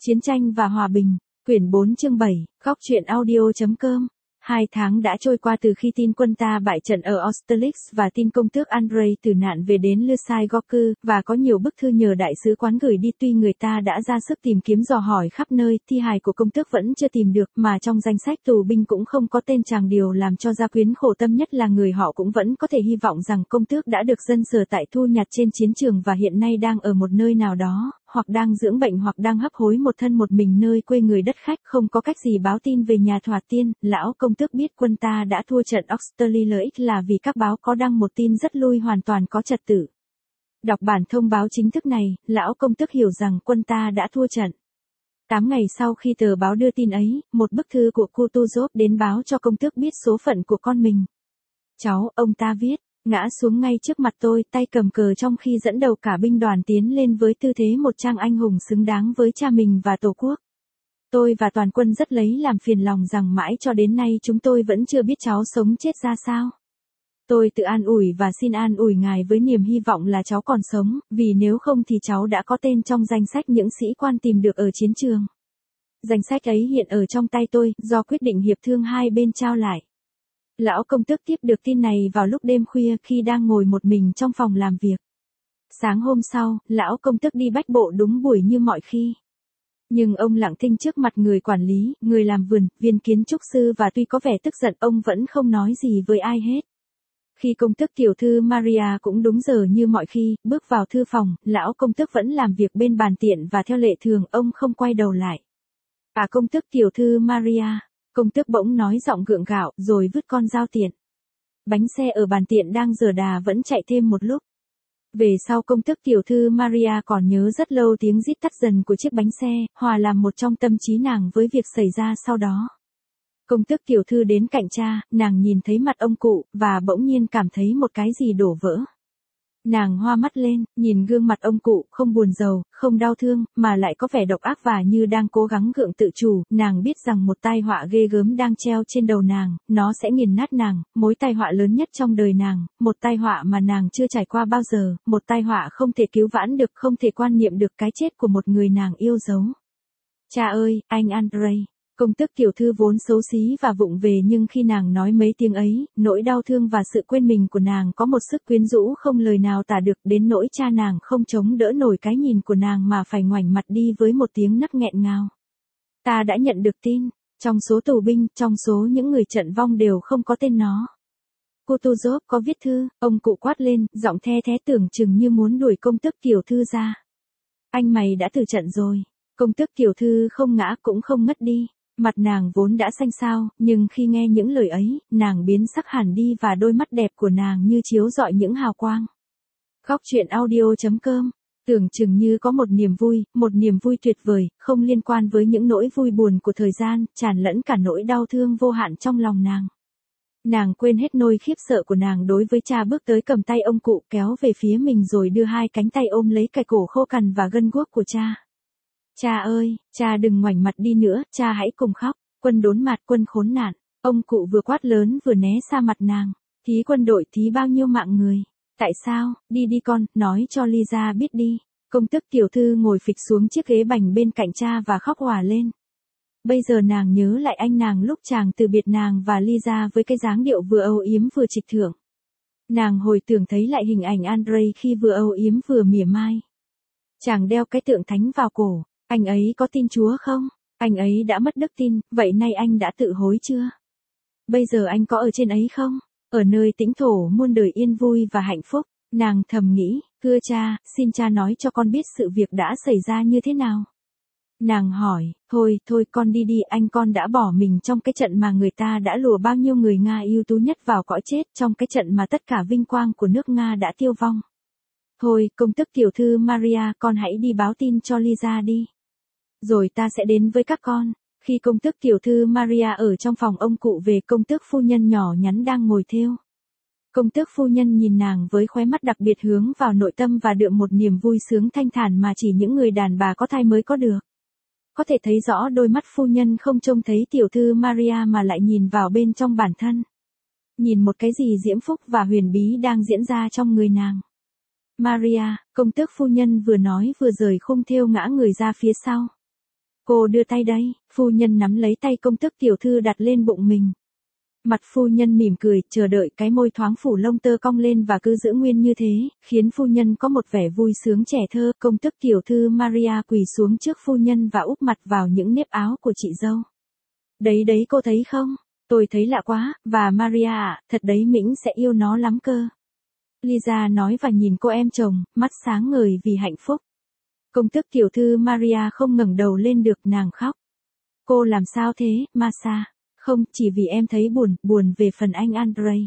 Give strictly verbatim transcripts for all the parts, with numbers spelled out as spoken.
Chiến tranh và hòa bình, quyển bốn chương bảy, góc truyện audio.com. Hai tháng đã trôi qua từ khi tin quân ta bại trận ở Austerlitz và tin công tước Andrei tử nạn về đến Le Sài-Gocque, và có nhiều bức thư nhờ đại sứ quán gửi đi. Tuy người ta đã ra sức tìm kiếm dò hỏi khắp nơi, thi hài của công tước vẫn chưa tìm được, mà trong danh sách tù binh cũng không có tên chàng. Điều làm cho gia quyến khổ tâm nhất là người họ cũng vẫn có thể hy vọng rằng công tước đã được dân sở tại thu nhặt trên chiến trường và hiện nay đang ở một nơi nào đó, hoặc đang dưỡng bệnh hoặc đang hấp hối một thân một mình nơi quê người đất khách. Không có cách gì báo tin về nhà Thoạt Tiên. Lão công tước biết quân ta đã thua trận Austerlitz là vì các báo có đăng một tin rất lui hoàn toàn có trật tự. Đọc bản thông báo chính thức này, lão công tước hiểu rằng quân ta đã thua trận. Tám ngày sau khi tờ báo đưa tin ấy, một bức thư của Kutuzov đến báo cho công tước biết số phận của con mình. Cháu, ông ta viết, ngã xuống ngay trước mặt tôi, tay cầm cờ trong khi dẫn đầu cả binh đoàn tiến lên với tư thế một trang anh hùng xứng đáng với cha mình và tổ quốc. Tôi và toàn quân rất lấy làm phiền lòng rằng mãi cho đến nay chúng tôi vẫn chưa biết cháu sống chết ra sao. Tôi tự an ủi và xin an ủi ngài với niềm hy vọng là cháu còn sống, vì nếu không thì cháu đã có tên trong danh sách những sĩ quan tìm được ở chiến trường. Danh sách ấy hiện ở trong tay tôi, do quyết định hiệp thương hai bên trao lại. Lão công tước tiếp được tin này vào lúc đêm khuya khi đang ngồi một mình trong phòng làm việc. Sáng hôm sau, lão công tước đi bách bộ đúng buổi như mọi khi. Nhưng ông lặng thinh trước mặt người quản lý, người làm vườn, viên kiến trúc sư, và tuy có vẻ tức giận ông vẫn không nói gì với ai hết. Khi công tước tiểu thư Maria cũng đúng giờ như mọi khi, bước vào thư phòng, lão công tước vẫn làm việc bên bàn tiện và theo lệ thường ông không quay đầu lại. À công tước tiểu thư Maria, công tước bỗng nói giọng gượng gạo rồi vứt con dao tiện. Bánh xe ở bàn tiện đang dở đà vẫn chạy thêm một lúc. Về sau công tước tiểu thư Maria còn nhớ rất lâu tiếng rít tắt dần của chiếc bánh xe, hòa làm một trong tâm trí nàng với việc xảy ra sau đó. Công tước tiểu thư đến cạnh cha, nàng nhìn thấy mặt ông cụ, và bỗng nhiên cảm thấy một cái gì đổ vỡ. Nàng hoa mắt lên, nhìn gương mặt ông cụ, không buồn rầu, không đau thương, mà lại có vẻ độc ác và như đang cố gắng gượng tự chủ. Nàng biết rằng một tai họa ghê gớm đang treo trên đầu nàng, nó sẽ nghiền nát nàng, mối tai họa lớn nhất trong đời nàng, một tai họa mà nàng chưa trải qua bao giờ, một tai họa không thể cứu vãn được, không thể quan niệm được cái chết của một người nàng yêu dấu. Cha ơi, anh Andrei! Công tước tiểu thư vốn xấu xí và vụng về, nhưng khi nàng nói mấy tiếng ấy, nỗi đau thương và sự quên mình của nàng có một sức quyến rũ không lời nào tả được, đến nỗi cha nàng không chống đỡ nổi cái nhìn của nàng mà phải ngoảnh mặt đi với một tiếng nấc nghẹn ngào. Ta đã nhận được tin, trong số tù binh, trong số những người trận vong đều không có tên nó. Kutuzov có viết thư, ông cụ quát lên, giọng the thé tưởng chừng như muốn đuổi công tước tiểu thư ra. Anh mày đã từ trận rồi. Công tước tiểu thư không ngã cũng không ngất đi. Mặt nàng vốn đã xanh xao, nhưng khi nghe những lời ấy, nàng biến sắc hẳn đi và đôi mắt đẹp của nàng như chiếu rọi những hào quang. Góc truyện audio.com. Tưởng chừng như có một niềm vui, một niềm vui tuyệt vời, không liên quan với những nỗi vui buồn của thời gian, tràn lẫn cả nỗi đau thương vô hạn trong lòng nàng. Nàng quên hết nỗi khiếp sợ của nàng đối với cha, bước tới cầm tay ông cụ kéo về phía mình rồi đưa hai cánh tay ôm lấy cái cổ khô cằn và gân guốc của cha. Cha ơi, cha đừng ngoảnh mặt đi nữa, cha hãy cùng khóc. Quân đốn mạt, quân khốn nạn. Ông cụ vừa quát lớn vừa né xa mặt nàng. Thí quân đội, thí bao nhiêu mạng người. Tại sao? Đi đi con, nói cho Lisa biết đi. Công tước tiểu thư ngồi phịch xuống chiếc ghế bành bên cạnh cha và khóc òa lên. Bây giờ nàng nhớ lại anh nàng lúc chàng từ biệt nàng và Lisa với cái dáng điệu vừa âu yếm vừa trịch thượng. Nàng hồi tưởng thấy lại hình ảnh Andrei khi vừa âu yếm vừa mỉa mai. Chàng đeo cái tượng thánh vào cổ. Anh ấy có tin Chúa không? Anh ấy đã mất đức tin, vậy nay anh đã tự hối chưa? Bây giờ anh có ở trên ấy không? Ở nơi tĩnh thổ muôn đời yên vui và hạnh phúc. Nàng thầm nghĩ, thưa cha, xin cha nói cho con biết sự việc đã xảy ra như thế nào. Nàng hỏi, thôi, thôi con đi đi, anh con đã bỏ mình trong cái trận mà người ta đã lùa bao nhiêu người Nga ưu tú nhất vào cõi chết, trong cái trận mà tất cả vinh quang của nước Nga đã tiêu vong. Thôi, công tước tiểu thư Maria, con hãy đi báo tin cho Lisa đi. Rồi ta sẽ đến với các con. Khi công tước tiểu thư Maria ở trong phòng ông cụ về, công tước phu nhân nhỏ nhắn đang ngồi thêu. Công tước phu nhân nhìn nàng với khóe mắt đặc biệt hướng vào nội tâm và đượm một niềm vui sướng thanh thản mà chỉ những người đàn bà có thai mới có được. Có thể thấy rõ đôi mắt phu nhân không trông thấy tiểu thư Maria mà lại nhìn vào bên trong bản thân. Nhìn một cái gì diễm phúc và huyền bí đang diễn ra trong người nàng. Maria, công tước phu nhân vừa nói vừa rời khung thêu ngã người ra phía sau. Cô đưa tay đây, phu nhân nắm lấy tay công tước tiểu thư đặt lên bụng mình. Mặt phu nhân mỉm cười, chờ đợi, cái môi thoáng phủ lông tơ cong lên và cứ giữ nguyên như thế, khiến phu nhân có một vẻ vui sướng trẻ thơ. Công tước tiểu thư Maria quỳ xuống trước phu nhân và úp mặt vào những nếp áo của chị dâu. Đấy đấy cô thấy không? Tôi thấy lạ quá, và Maria ạ, thật đấy Mĩnh sẽ yêu nó lắm cơ. Lisa nói và nhìn cô em chồng, mắt sáng ngời vì hạnh phúc. Công tước tiểu thư Maria không ngẩng đầu lên được, nàng khóc. Cô làm sao thế, Masha? Không, chỉ vì em thấy buồn, buồn về phần anh Andrei.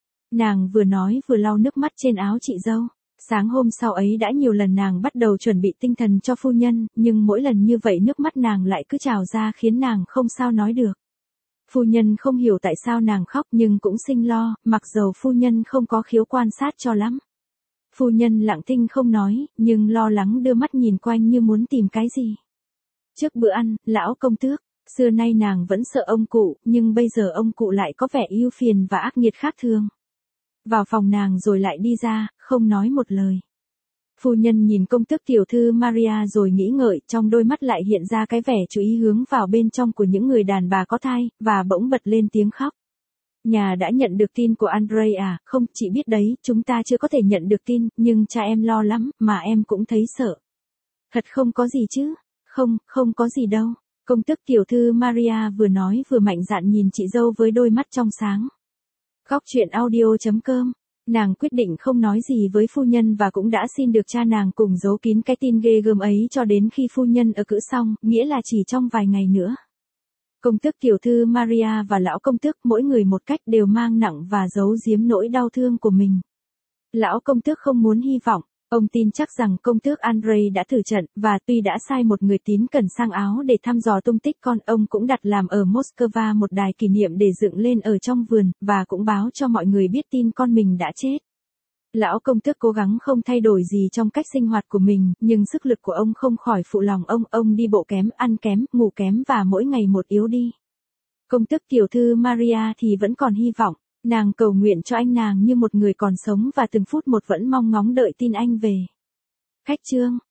Nàng vừa nói vừa lau nước mắt trên áo chị dâu. Sáng hôm sau ấy đã nhiều lần nàng bắt đầu chuẩn bị tinh thần cho phu nhân, nhưng mỗi lần như vậy nước mắt nàng lại cứ trào ra khiến nàng không sao nói được. Phu nhân không hiểu tại sao nàng khóc nhưng cũng sinh lo, mặc dầu phu nhân không có khiếu quan sát cho lắm. Phu nhân lặng thinh không nói, nhưng lo lắng đưa mắt nhìn quanh như muốn tìm cái gì. Trước bữa ăn, lão công tước, xưa nay nàng vẫn sợ ông cụ, nhưng bây giờ ông cụ lại có vẻ ưu phiền và ác nghiệt khác thường. Vào phòng nàng rồi lại đi ra, không nói một lời. Phu nhân nhìn công tước tiểu thư Maria rồi nghĩ ngợi, trong đôi mắt lại hiện ra cái vẻ chú ý hướng vào bên trong của những người đàn bà có thai, và bỗng bật lên tiếng khóc. Nhà đã nhận được tin của Andrei à? Không, chị biết đấy, chúng ta chưa có thể nhận được tin, nhưng cha em lo lắm, mà em cũng thấy sợ. Thật không có gì chứ? Không, không có gì đâu. Công tước tiểu thư Maria vừa nói vừa mạnh dạn nhìn chị dâu với đôi mắt trong sáng. Góc truyện audio chấm com. Nàng quyết định không nói gì với phu nhân và cũng đã xin được cha nàng cùng giấu kín cái tin ghê gớm ấy cho đến khi phu nhân ở cữ xong, nghĩa là chỉ trong vài ngày nữa. Công tước tiểu thư Maria và lão công tước mỗi người một cách đều mang nặng và giấu giếm nỗi đau thương của mình. Lão công tước không muốn hy vọng, ông tin chắc rằng công tước Andrei đã thử trận, và tuy đã sai một người tín cẩn sang Áo để thăm dò tung tích con, ông cũng đặt làm ở Moscow một đài kỷ niệm để dựng lên ở trong vườn, và cũng báo cho mọi người biết tin con mình đã chết. Lão công tước cố gắng không thay đổi gì trong cách sinh hoạt của mình, nhưng sức lực của ông không khỏi phụ lòng ông, ông đi bộ kém, ăn kém, ngủ kém và mỗi ngày một yếu đi. Công tước tiểu thư Maria thì vẫn còn hy vọng, nàng cầu nguyện cho anh nàng như một người còn sống và từng phút một vẫn mong ngóng đợi tin anh về. Khách chương